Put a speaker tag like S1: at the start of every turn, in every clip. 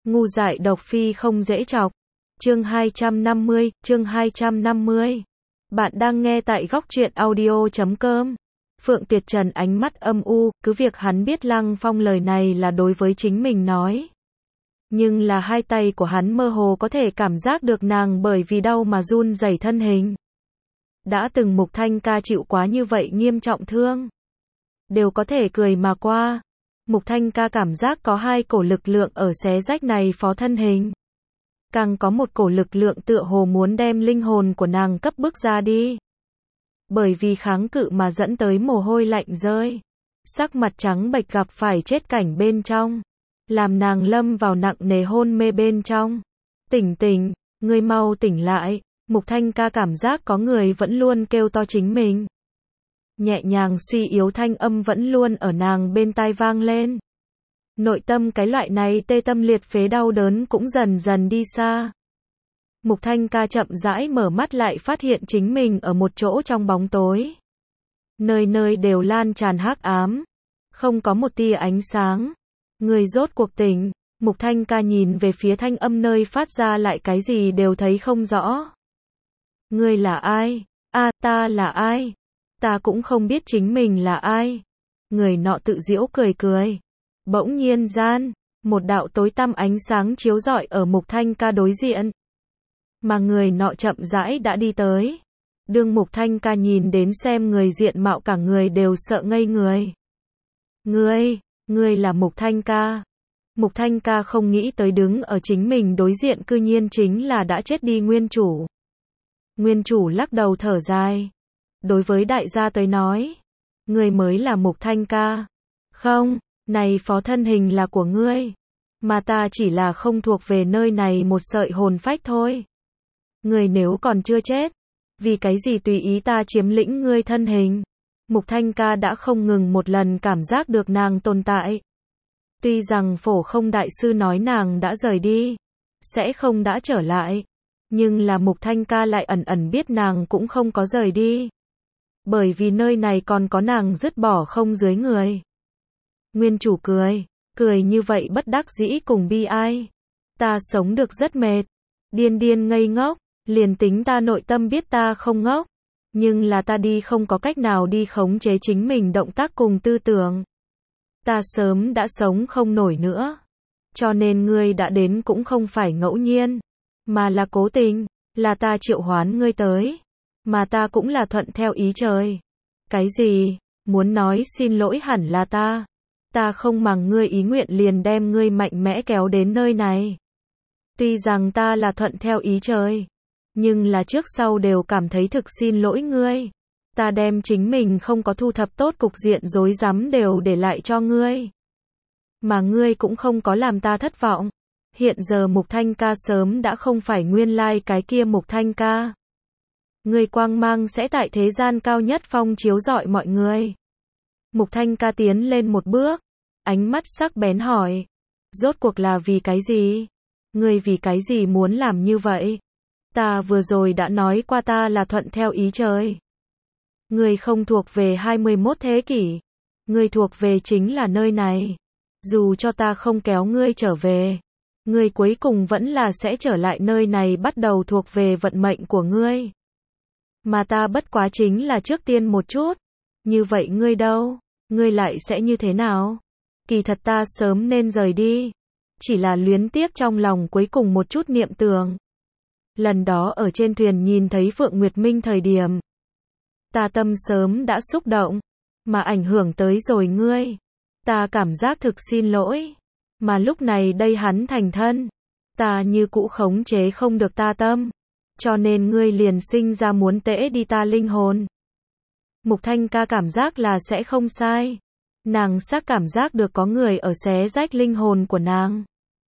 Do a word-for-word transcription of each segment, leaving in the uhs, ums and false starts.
S1: Ngu dại độc phi không dễ chọc. Chương hai trăm năm mươi, chương hai trăm năm mươi. Bạn đang nghe tại góc truyện audio chấm com. Phượng Tuyệt Trần ánh mắt âm u, cứ việc hắn biết Lăng Phong lời này là đối với chính mình nói. Nhưng là hai tay của hắn mơ hồ có thể cảm giác được nàng bởi vì đau mà run rẩy thân hình. Đã từng Mục Thanh ca chịu quá như vậy nghiêm trọng thương. Đều có thể cười mà qua. Mục Thanh ca cảm giác có hai cổ lực lượng ở xé rách này phó thân hình. Càng có một cổ lực lượng tựa hồ muốn đem linh hồn của nàng cấp bước ra đi. Bởi vì kháng cự mà dẫn tới mồ hôi lạnh rơi. Sắc mặt trắng bệch gặp phải chết cảnh bên trong. Làm nàng lâm vào nặng nề hôn mê bên trong. Tỉnh tỉnh, ngươi mau tỉnh lại. Mục Thanh ca cảm giác có người vẫn luôn kêu to chính mình. Nhẹ nhàng suy yếu thanh âm vẫn luôn ở nàng bên tai vang lên. Nội tâm cái loại này tê tâm liệt phế đau đớn cũng dần dần đi xa. Mục Thanh ca chậm rãi mở mắt lại phát hiện chính mình ở một chỗ trong bóng tối. Nơi nơi đều lan tràn hắc ám. Không có một tia ánh sáng. Người rốt cuộc tỉnh. Mục Thanh ca nhìn về phía thanh âm nơi phát ra lại cái gì đều thấy không rõ. Ngươi là ai? A, à, ta là ai? Ta cũng không biết chính mình là ai. Người nọ tự giễu cười cười. Bỗng nhiên gian, một đạo tối tăm ánh sáng chiếu rọi ở Mục Thanh ca đối diện. Mà người nọ chậm rãi đã đi tới. Đương Mục Thanh ca nhìn đến xem người diện mạo cả người đều sợ ngây người. Ngươi, ngươi là Mục Thanh ca. Mục Thanh ca không nghĩ tới đứng ở chính mình đối diện cư nhiên chính là đã chết đi nguyên chủ. Nguyên chủ lắc đầu thở dài. Đối với đại gia tới nói, ngươi mới là Mục Thanh ca. Không, này phó thân hình là của ngươi, mà ta chỉ là không thuộc về nơi này một sợi hồn phách thôi. Ngươi nếu còn chưa chết, vì cái gì tùy ý ta chiếm lĩnh ngươi thân hình? Mục Thanh ca đã không ngừng một lần cảm giác được nàng tồn tại. Tuy rằng Phổ Không đại sư nói nàng đã rời đi, sẽ không đã trở lại, nhưng là Mục Thanh ca lại ẩn ẩn biết nàng cũng không có rời đi. Bởi vì nơi này còn có nàng dứt bỏ không dưới người. Nguyên chủ cười, cười như vậy bất đắc dĩ cùng bi ai. Ta sống được rất mệt, điên điên ngây ngốc, liền tính ta nội tâm biết ta không ngốc, nhưng là ta đi không có cách nào đi khống chế chính mình động tác cùng tư tưởng. Ta sớm đã sống không nổi nữa. Cho nên ngươi đã đến cũng không phải ngẫu nhiên, mà là cố tình, là ta triệu hoán ngươi tới, mà ta cũng là thuận theo ý trời. Cái gì? Muốn nói xin lỗi hẳn là ta. Ta không màng ngươi ý nguyện liền đem ngươi mạnh mẽ kéo đến nơi này. Tuy rằng ta là thuận theo ý trời, nhưng là trước sau đều cảm thấy thực xin lỗi ngươi. Ta đem chính mình không có thu thập tốt cục diện rối rắm đều để lại cho ngươi. Mà ngươi cũng không có làm ta thất vọng. Hiện giờ Mục Thanh ca sớm đã không phải nguyên lai cái kia Mục Thanh ca. Ngươi quang mang sẽ tại thế gian cao nhất phong chiếu rọi mọi người. Mục Thanh ca tiến lên một bước, ánh mắt sắc bén hỏi. Rốt cuộc là vì cái gì? Ngươi vì cái gì muốn làm như vậy? Ta vừa rồi đã nói qua ta là thuận theo ý trời. Ngươi không thuộc về hai mươi mốt thế kỷ. Ngươi thuộc về chính là nơi này. Dù cho ta không kéo ngươi trở về, ngươi cuối cùng vẫn là sẽ trở lại nơi này bắt đầu thuộc về vận mệnh của ngươi. Mà ta bất quá chính là trước tiên một chút. Như vậy ngươi đâu? Ngươi lại sẽ như thế nào? Kỳ thật ta sớm nên rời đi. Chỉ là luyến tiếc trong lòng cuối cùng một chút niệm tưởng. Lần đó ở trên thuyền nhìn thấy Phượng Nguyệt Minh thời điểm. Ta tâm sớm đã xúc động. Mà ảnh hưởng tới rồi ngươi. Ta cảm giác thực xin lỗi. Mà lúc này đây hắn thành thân. Ta như cũ khống chế không được ta tâm. Cho nên ngươi liền sinh ra muốn tễ đi ta linh hồn. Mục Thanh ca cảm giác là sẽ không sai. Nàng xác cảm giác được có người ở xé rách linh hồn của nàng.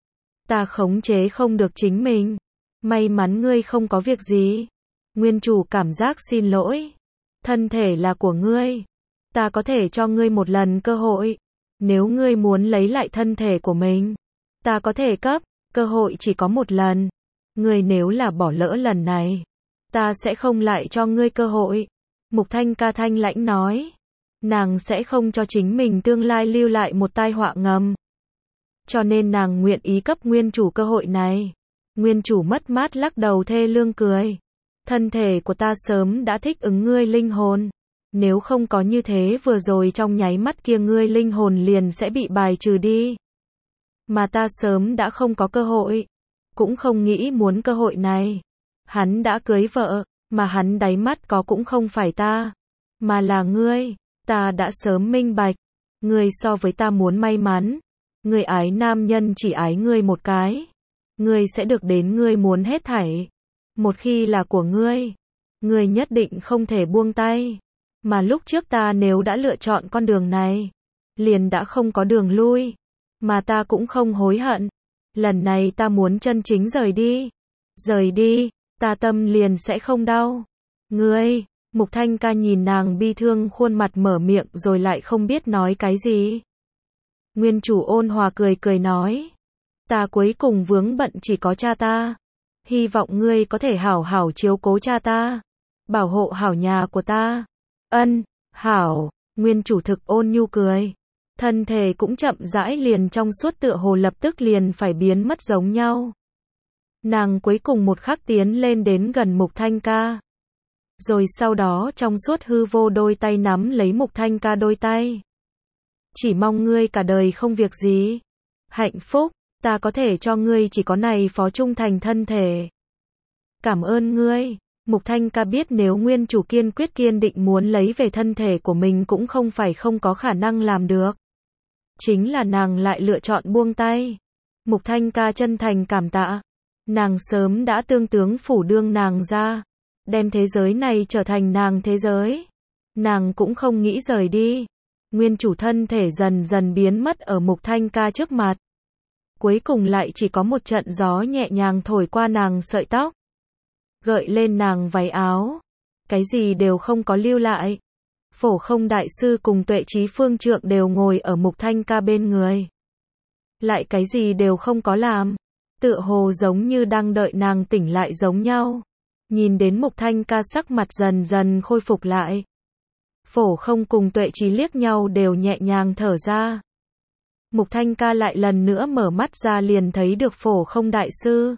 S1: Ta khống chế không được chính mình. May mắn ngươi không có việc gì. Nguyên chủ cảm giác xin lỗi. Thân thể là của ngươi. Ta có thể cho ngươi một lần cơ hội. Nếu ngươi muốn lấy lại thân thể của mình, ta có thể cấp. Cơ hội chỉ có một lần. Ngươi nếu là bỏ lỡ lần này, ta sẽ không lại cho ngươi cơ hội. Mục Thanh ca thanh lãnh nói. Nàng sẽ không cho chính mình tương lai lưu lại một tai họa ngầm. cho nên nàng nguyện ý cấp nguyên chủ cơ hội này. Nguyên chủ mất mát lắc đầu thê lương cười. Thân thể của ta sớm đã thích ứng ngươi linh hồn. Nếu không có như thế vừa rồi trong nháy mắt kia ngươi linh hồn liền sẽ bị bài trừ đi. Mà ta sớm đã không có cơ hội. Cũng không nghĩ muốn cơ hội này. Hắn đã cưới vợ, mà hắn đáy mắt có cũng không phải ta, mà là ngươi. Ta đã sớm minh bạch. Ngươi so với ta muốn may mắn. Ngươi ái nam nhân chỉ ái ngươi một cái. Ngươi sẽ được đến ngươi muốn hết thảy. Một khi là của ngươi, ngươi nhất định không thể buông tay. Mà lúc trước ta nếu đã lựa chọn con đường này, liền đã không có đường lui. Mà ta cũng không hối hận. Lần này ta muốn chân chính rời đi. Rời đi, ta tâm liền sẽ không đau. Ngươi, Mục Thanh Ca nhìn nàng bi thương khuôn mặt mở miệng rồi lại không biết nói cái gì. Nguyên chủ ôn hòa cười cười nói. Ta cuối cùng vướng bận chỉ có cha ta. Hy vọng ngươi có thể hảo hảo chiếu cố cha ta. Bảo hộ hảo nhà của ta. Ân, hảo, nguyên chủ thực ôn nhu cười. Thân thể cũng chậm rãi liền trong suốt tựa hồ lập tức liền phải biến mất giống nhau. Nàng cuối cùng một khắc tiến lên đến gần Mục Thanh Ca. Rồi sau đó trong suốt hư vô đôi tay nắm lấy Mục Thanh Ca đôi tay. Chỉ mong ngươi cả đời không việc gì. Hạnh phúc, ta có thể cho ngươi chỉ có này phó trung thành thân thể. Cảm ơn ngươi. Mục Thanh Ca biết nếu nguyên chủ kiên quyết kiên định muốn lấy về thân thể của mình cũng không phải không có khả năng làm được. Chính là nàng lại lựa chọn buông tay. Mục Thanh Ca chân thành cảm tạ. Nàng sớm đã tương tướng phủ đương nàng ra. Đem thế giới này trở thành nàng thế giới. Nàng cũng không nghĩ rời đi. Nguyên chủ thân thể dần dần biến mất ở Mục Thanh Ca trước mặt. Cuối cùng lại chỉ có một trận gió nhẹ nhàng thổi qua nàng sợi tóc. Gợi lên nàng váy áo. Cái gì đều không có lưu lại. Phổ Không đại sư cùng Tuệ Chí Phương Trượng đều ngồi ở Mục Thanh Ca bên người. Lại cái gì đều không có làm. Tựa hồ giống như đang đợi nàng tỉnh lại giống nhau. Nhìn đến Mục Thanh Ca sắc mặt dần dần khôi phục lại. Phổ Không cùng Tuệ Chí liếc nhau đều nhẹ nhàng thở ra. Mục Thanh Ca lại lần nữa mở mắt ra liền thấy được Phổ Không đại sư.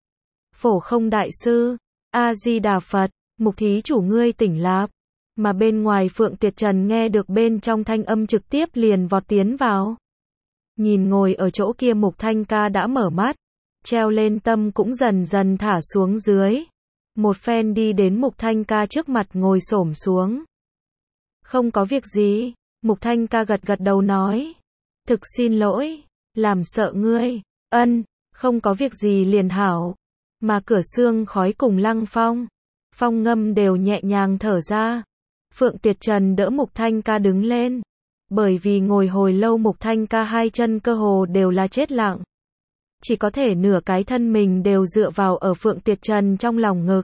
S1: Phổ Không đại sư, A-di-đà Phật, Mục thí chủ ngươi tỉnh lạp. Mà bên ngoài Phượng Tiệt Trần nghe được bên trong thanh âm trực tiếp liền vọt tiến vào. Nhìn ngồi ở chỗ kia Mục Thanh Ca đã mở mắt, treo lên tâm cũng dần dần thả xuống dưới. Một phen đi đến Mục Thanh Ca trước mặt ngồi xổm xuống. Không có việc gì, Mục Thanh Ca gật gật đầu nói. Thực xin lỗi, làm sợ ngươi. Ân, không có việc gì liền hảo. Mà Cửa Xương Khói cùng Lăng Phong, Phong Ngâm đều nhẹ nhàng thở ra. Phượng Tiệt Trần đỡ Mục Thanh Ca đứng lên. Bởi vì ngồi hồi lâu Mục Thanh Ca hai chân cơ hồ đều là chết lặng. Chỉ có thể nửa cái thân mình đều dựa vào ở Phượng Tiệt Trần trong lòng ngực.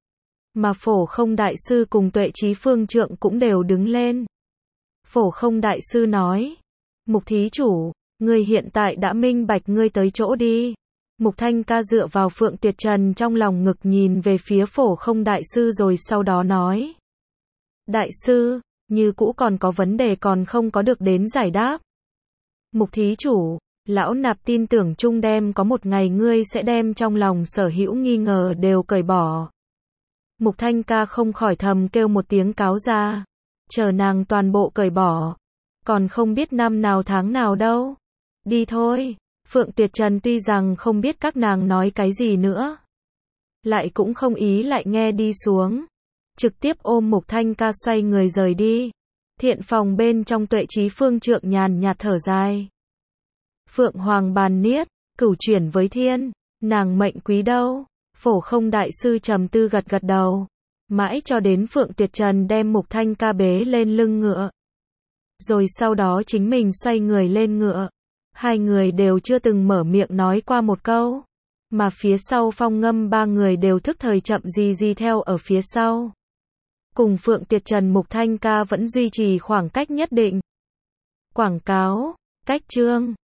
S1: Mà Phổ Không đại sư cùng Tuệ Chí Phương Trượng cũng đều đứng lên. Phổ Không đại sư nói. Mục thí chủ, ngươi hiện tại đã minh bạch ngươi tới chỗ đi. Mục Thanh Ca dựa vào Phượng Tiệt Trần trong lòng ngực nhìn về phía Phổ Không đại sư rồi sau đó nói. Đại sư, như cũ còn có vấn đề còn không có được đến giải đáp. Mục thí chủ, lão nạp tin tưởng chung đem có một ngày ngươi sẽ đem trong lòng sở hữu nghi ngờ đều cởi bỏ. Mục Thanh Ca không khỏi thầm kêu một tiếng cáo ra. Chờ nàng toàn bộ cởi bỏ. Còn không biết năm nào tháng nào đâu. Đi thôi. Phượng Tiệt Trần tuy rằng không biết các nàng nói cái gì nữa. Lại cũng không ý lại nghe đi xuống. Trực tiếp ôm Mục Thanh Ca xoay người rời đi. Thiện phòng bên trong Tuệ Chí Phương Trượng nhàn nhạt thở dài. Phượng Hoàng bàn niết, cửu chuyển với thiên, nàng mệnh quý đâu? Phổ Không đại sư trầm tư gật gật đầu. Mãi cho đến Phượng Tiệt Trần đem Mục Thanh Ca bế lên lưng ngựa. Rồi sau đó chính mình xoay người lên ngựa. Hai người đều chưa từng mở miệng nói qua một câu. Mà phía sau Phong Ngâm ba người đều thức thời chậm gì gì theo ở phía sau. Cùng Phượng Tiệt Trần Mục Thanh Ca vẫn duy trì khoảng cách nhất định. Quảng cáo, cách chương.